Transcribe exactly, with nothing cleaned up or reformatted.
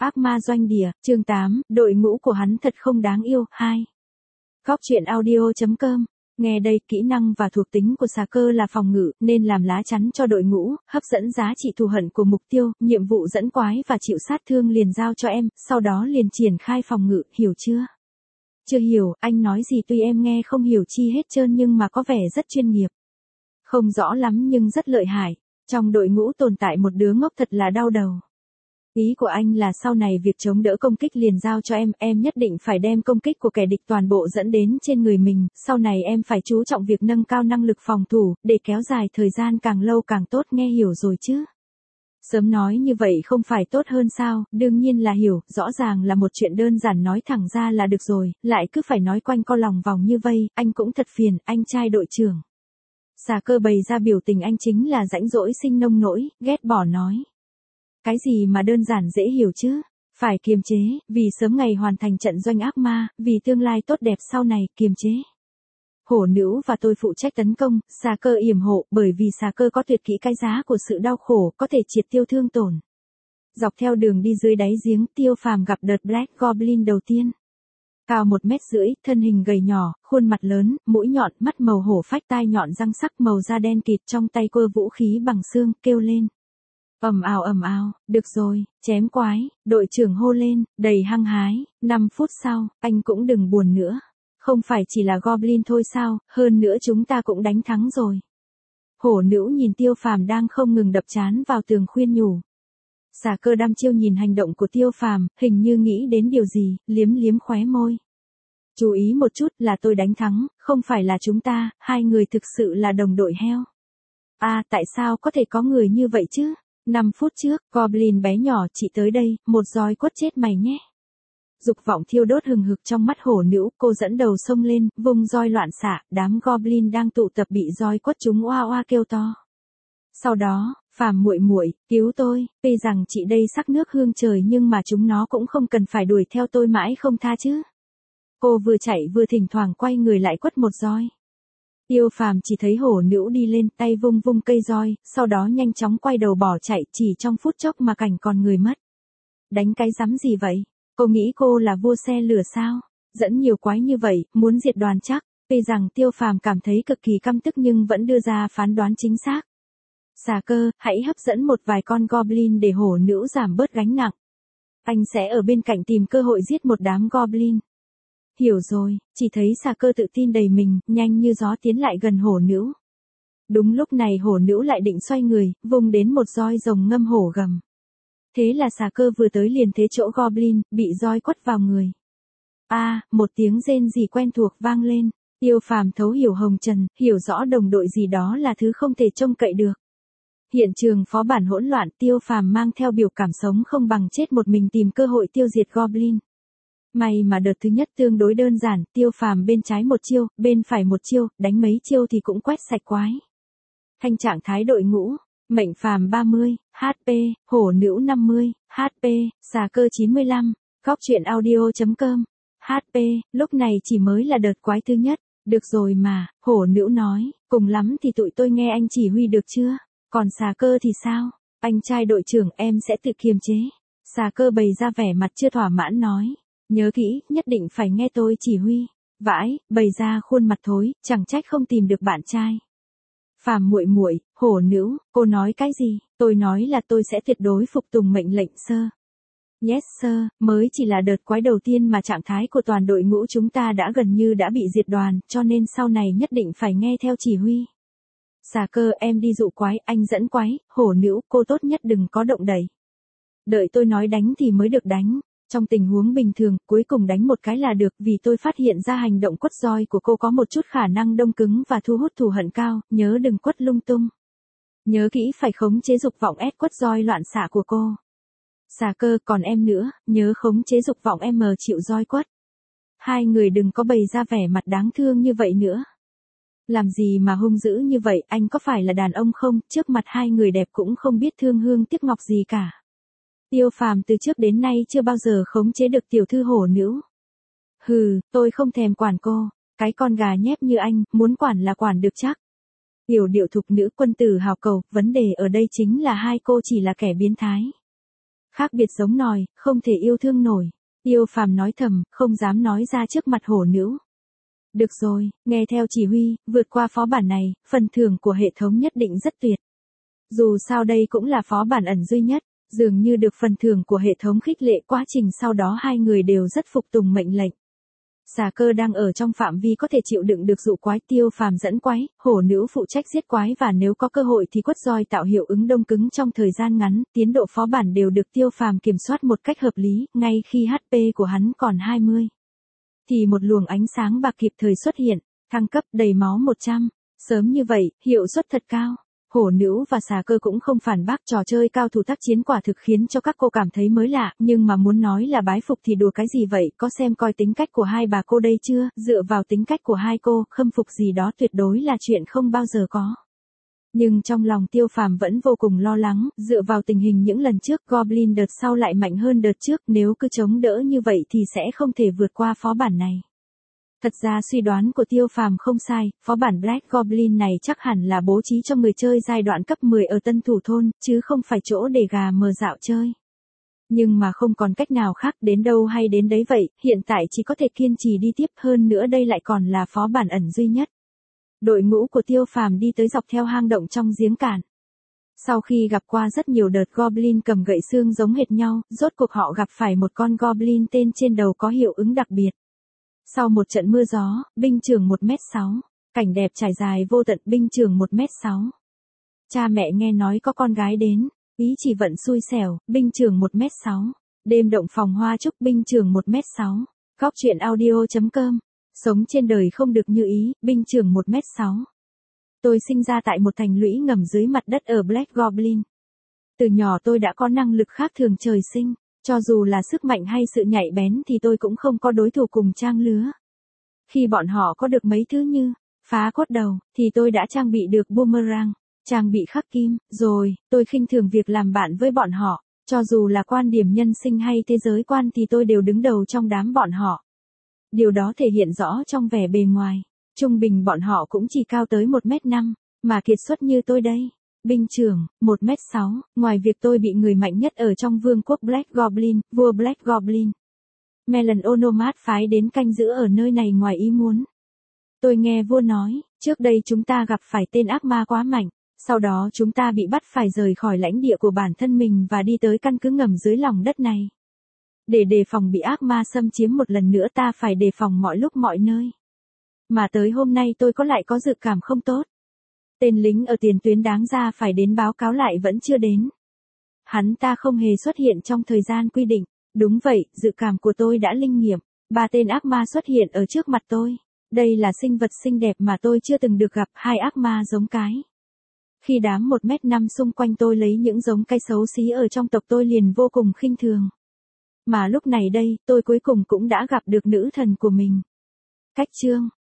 Ác ma doanh địa, chương tám, đội ngũ của hắn thật không đáng yêu, hai. Góc truyện audio chấm com. Nghe đây, kỹ năng và thuộc tính của xà cơ là phòng ngự, nên làm lá chắn cho đội ngũ, hấp dẫn giá trị thù hận của mục tiêu, nhiệm vụ dẫn quái và chịu sát thương liền giao cho em, sau đó liền triển khai phòng ngự, hiểu chưa? Chưa hiểu, anh nói gì tuy em nghe không hiểu chi hết trơn nhưng mà có vẻ rất chuyên nghiệp. Không rõ lắm nhưng rất lợi hại, trong đội ngũ tồn tại một đứa ngốc thật là đau đầu. Ý của anh là sau này việc chống đỡ công kích liền giao cho em, em nhất định phải đem công kích của kẻ địch toàn bộ dẫn đến trên người mình, sau này em phải chú trọng việc nâng cao năng lực phòng thủ, để kéo dài thời gian càng lâu càng tốt, nghe hiểu rồi chứ? Sớm nói như vậy không phải tốt hơn sao, đương nhiên là hiểu, rõ ràng là một chuyện đơn giản nói thẳng ra là được rồi, lại cứ phải nói quanh co lòng vòng như vây, anh cũng thật phiền, anh trai đội trưởng. Xà cơ bày ra biểu tình anh chính là rãnh rỗi sinh nông nỗi, ghét bỏ nói. Cái gì mà đơn giản dễ hiểu chứ, phải kiềm chế, vì sớm ngày hoàn thành trận doanh ác ma, vì tương lai tốt đẹp sau này, kiềm chế. Hổ nữ và tôi phụ trách tấn công, xà cơ yểm hộ, bởi vì xà cơ có tuyệt kỹ cái giá của sự đau khổ, có thể triệt tiêu thương tổn. Dọc theo đường đi dưới đáy giếng, Tiêu Phàm gặp đợt Black Goblin đầu tiên. Cao một mét rưỡi, thân hình gầy nhỏ, khuôn mặt lớn, mũi nhọn, mắt màu hổ phách, tai nhọn răng sắc, màu da đen kịt, trong tay cơ vũ khí bằng xương, kêu lên. Ầm ào ầm ào, được rồi, chém quái, đội trưởng hô lên, đầy hăng hái, năm phút sau, anh cũng đừng buồn nữa. Không phải chỉ là Goblin thôi sao, hơn nữa chúng ta cũng đánh thắng rồi. Hổ nữ nhìn Tiêu Phàm đang không ngừng đập trán vào tường khuyên nhủ. Xà cơ đăm chiêu nhìn hành động của Tiêu Phàm, hình như nghĩ đến điều gì, liếm liếm khóe môi. Chú ý một chút là tôi đánh thắng, không phải là chúng ta, hai người thực sự là đồng đội heo. À, tại sao có thể có người như vậy chứ? Năm phút trước, Goblin bé nhỏ chị tới đây, một roi quất chết mày nhé. Dục vọng thiêu đốt hừng hực trong mắt hổ nữ, cô dẫn đầu xông lên, vung roi loạn xạ, đám Goblin đang tụ tập bị roi quất chúng oa oa kêu to. Sau đó, Phàm muội muội, cứu tôi, tuy rằng chị đây sắc nước hương trời nhưng mà chúng nó cũng không cần phải đuổi theo tôi mãi không tha chứ. Cô vừa chạy vừa thỉnh thoảng quay người lại quất một roi. Tiêu Phàm chỉ thấy hổ nữ đi lên, tay vung vung cây roi, sau đó nhanh chóng quay đầu bỏ chạy, chỉ trong phút chốc mà cảnh còn người mất. Đánh cái rắm gì vậy? Cô nghĩ cô là vua xe lửa sao? Dẫn nhiều quái như vậy, muốn diệt đoàn chắc. Tuy rằng Tiêu Phàm cảm thấy cực kỳ căm tức nhưng vẫn đưa ra phán đoán chính xác. Xà cơ, hãy hấp dẫn một vài con Goblin để hổ nữ giảm bớt gánh nặng. Anh sẽ ở bên cạnh tìm cơ hội giết một đám Goblin. Hiểu rồi, chỉ thấy xà cơ tự tin đầy mình, nhanh như gió tiến lại gần hổ nữ. Đúng lúc này hổ nữ lại định xoay người, vung đến một roi rồng ngâm hổ gầm. Thế là xà cơ vừa tới liền thế chỗ Goblin, bị roi quất vào người. A, à, một tiếng rên rỉ quen thuộc vang lên, Tiêu Phàm thấu hiểu hồng trần, hiểu rõ đồng đội gì đó là thứ không thể trông cậy được. Hiện trường phó bản hỗn loạn, Tiêu Phàm mang theo biểu cảm sống không bằng chết một mình tìm cơ hội tiêu diệt Goblin. May mà đợt thứ nhất tương đối đơn giản, Tiêu Phàm bên trái một chiêu, bên phải một chiêu, đánh mấy chiêu thì cũng quét sạch quái. Thanh trạng thái đội ngũ, mệnh Phàm ba mươi, hát pê, hổ nữ năm mươi, hát pê, xà cơ chín mươi lăm, góc truyện audio chấm com, hát pê, lúc này chỉ mới là đợt quái thứ nhất, được rồi mà, hổ nữ nói, cùng lắm thì tụi tôi nghe anh chỉ huy được chưa, còn xà cơ thì sao, anh trai đội trưởng em sẽ tự kiềm chế, xà cơ bày ra vẻ mặt chưa thỏa mãn nói. Nhớ kỹ, nhất định phải nghe tôi chỉ huy. Vãi, bày ra khuôn mặt thối, chẳng trách không tìm được bạn trai. Phàm muội muội, hổ nữ, cô nói cái gì? Tôi nói là tôi sẽ tuyệt đối phục tùng mệnh lệnh sir. Yes sir, mới chỉ là đợt quái đầu tiên mà trạng thái của toàn đội ngũ chúng ta đã gần như đã bị diệt đoàn, cho nên sau này nhất định phải nghe theo chỉ huy. Xà cơ em đi dụ quái, anh dẫn quái, hổ nữ, cô tốt nhất đừng có động đẩy. Đợi tôi nói đánh thì mới được đánh. Trong tình huống bình thường, cuối cùng đánh một cái là được vì tôi phát hiện ra hành động quất roi của cô có một chút khả năng đông cứng và thu hút thù hận cao, nhớ đừng quất lung tung. Nhớ kỹ phải khống chế dục vọng ép quất roi loạn xạ của cô. Xà cơ, còn em nữa, nhớ khống chế dục vọng em chịu roi quất. Hai người đừng có bày ra vẻ mặt đáng thương như vậy nữa. Làm gì mà hung dữ như vậy, anh có phải là đàn ông không, trước mặt hai người đẹp cũng không biết thương hương tiếc ngọc gì cả. Tiêu Phàm từ trước đến nay chưa bao giờ khống chế được tiểu thư hổ nữ. Hừ, tôi không thèm quản cô, cái con gà nhép như anh, muốn quản là quản được chắc. Tiểu điệu thục nữ quân tử hào cầu, vấn đề ở đây chính là hai cô chỉ là kẻ biến thái. Khác biệt giống nòi, không thể yêu thương nổi. Tiêu Phàm nói thầm, không dám nói ra trước mặt hổ nữ. Được rồi, nghe theo chỉ huy, vượt qua phó bản này, phần thưởng của hệ thống nhất định rất tuyệt. Dù sao đây cũng là phó bản ẩn duy nhất, dường như được phần thưởng của hệ thống khích lệ, quá trình sau đó hai người đều rất phục tùng mệnh lệnh. Xà Cơ đang ở trong phạm vi có thể chịu đựng được dụ quái, Tiêu Phàm dẫn quái, hổ nữ phụ trách giết quái và nếu có cơ hội thì quất roi tạo hiệu ứng đông cứng trong thời gian ngắn, tiến độ phó bản đều được Tiêu Phàm kiểm soát một cách hợp lý, ngay khi hát pê của hắn còn hai mươi. Thì một luồng ánh sáng bạc kịp thời xuất hiện, thăng cấp đầy máu một trăm, sớm như vậy, hiệu suất thật cao. Hổ nữ và Xà Cơ cũng không phản bác, trò chơi cao thủ tác chiến quả thực khiến cho các cô cảm thấy mới lạ, nhưng mà muốn nói là bái phục thì đùa cái gì vậy, có xem coi tính cách của hai bà cô đây chưa, dựa vào tính cách của hai cô, khâm phục gì đó tuyệt đối là chuyện không bao giờ có. Nhưng trong lòng Tiêu Phàm vẫn vô cùng lo lắng, dựa vào tình hình những lần trước, Goblin đợt sau lại mạnh hơn đợt trước, nếu cứ chống đỡ như vậy thì sẽ không thể vượt qua phó bản này. Thật ra suy đoán của Tiêu Phàm không sai, phó bản Black Goblin này chắc hẳn là bố trí cho người chơi giai đoạn cấp mười ở Tân Thủ Thôn, chứ không phải chỗ để gà mờ dạo chơi. Nhưng mà không còn cách nào khác, đến đâu hay đến đấy vậy, hiện tại chỉ có thể kiên trì đi tiếp, hơn nữa đây lại còn là phó bản ẩn duy nhất. Đội ngũ của Tiêu Phàm đi tới dọc theo hang động trong giếng cạn. Sau khi gặp qua rất nhiều đợt Goblin cầm gậy xương giống hệt nhau, rốt cuộc họ gặp phải một con Goblin tên trên đầu có hiệu ứng đặc biệt. Sau một trận mưa gió, binh trường một mét sáu, cảnh đẹp trải dài vô tận, binh trường một mét sáu. Cha mẹ nghe nói có con gái đến, ý chỉ vận xui xẻo, binh trường một mét sáu. Đêm động phòng hoa trúc, binh trường một mét sáu. Góc truyện audio chấm com. Sống trên đời không được như ý, binh trường một mét sáu. Tôi sinh ra tại một thành lũy ngầm dưới mặt đất ở Black Goblin. Từ nhỏ tôi đã có năng lực khác thường trời sinh. Cho dù là sức mạnh hay sự nhạy bén thì tôi cũng không có đối thủ cùng trang lứa. Khi bọn họ có được mấy thứ như phá cốt đầu, thì tôi đã trang bị được boomerang, trang bị khắc kim, rồi, tôi khinh thường việc làm bạn với bọn họ, cho dù là quan điểm nhân sinh hay thế giới quan thì tôi đều đứng đầu trong đám bọn họ. Điều đó thể hiện rõ trong vẻ bề ngoài, trung bình bọn họ cũng chỉ cao tới một mét năm, mà kiệt xuất như tôi đây. Binh trưởng, một mét sáu, ngoài việc tôi bị người mạnh nhất ở trong vương quốc Black Goblin, vua Black Goblin. Melon Onomat phái đến canh giữ ở nơi này ngoài ý muốn. Tôi nghe vua nói, trước đây chúng ta gặp phải tên ác ma quá mạnh, sau đó chúng ta bị bắt phải rời khỏi lãnh địa của bản thân mình và đi tới căn cứ ngầm dưới lòng đất này. Để đề phòng bị ác ma xâm chiếm một lần nữa ta phải đề phòng mọi lúc mọi nơi. Mà tới hôm nay tôi có lại có dự cảm không tốt. Tên lính ở tiền tuyến đáng ra phải đến báo cáo lại vẫn chưa đến. Hắn ta không hề xuất hiện trong thời gian quy định. Đúng vậy, dự cảm của tôi đã linh nghiệm. Ba tên ác ma xuất hiện ở trước mặt tôi. Đây là sinh vật xinh đẹp mà tôi chưa từng được gặp, hai ác ma giống cái. Khi đám một mét năm xung quanh tôi lấy những giống cây xấu xí ở trong tộc tôi liền vô cùng khinh thường. Mà lúc này đây, tôi cuối cùng cũng đã gặp được nữ thần của mình. Cách chương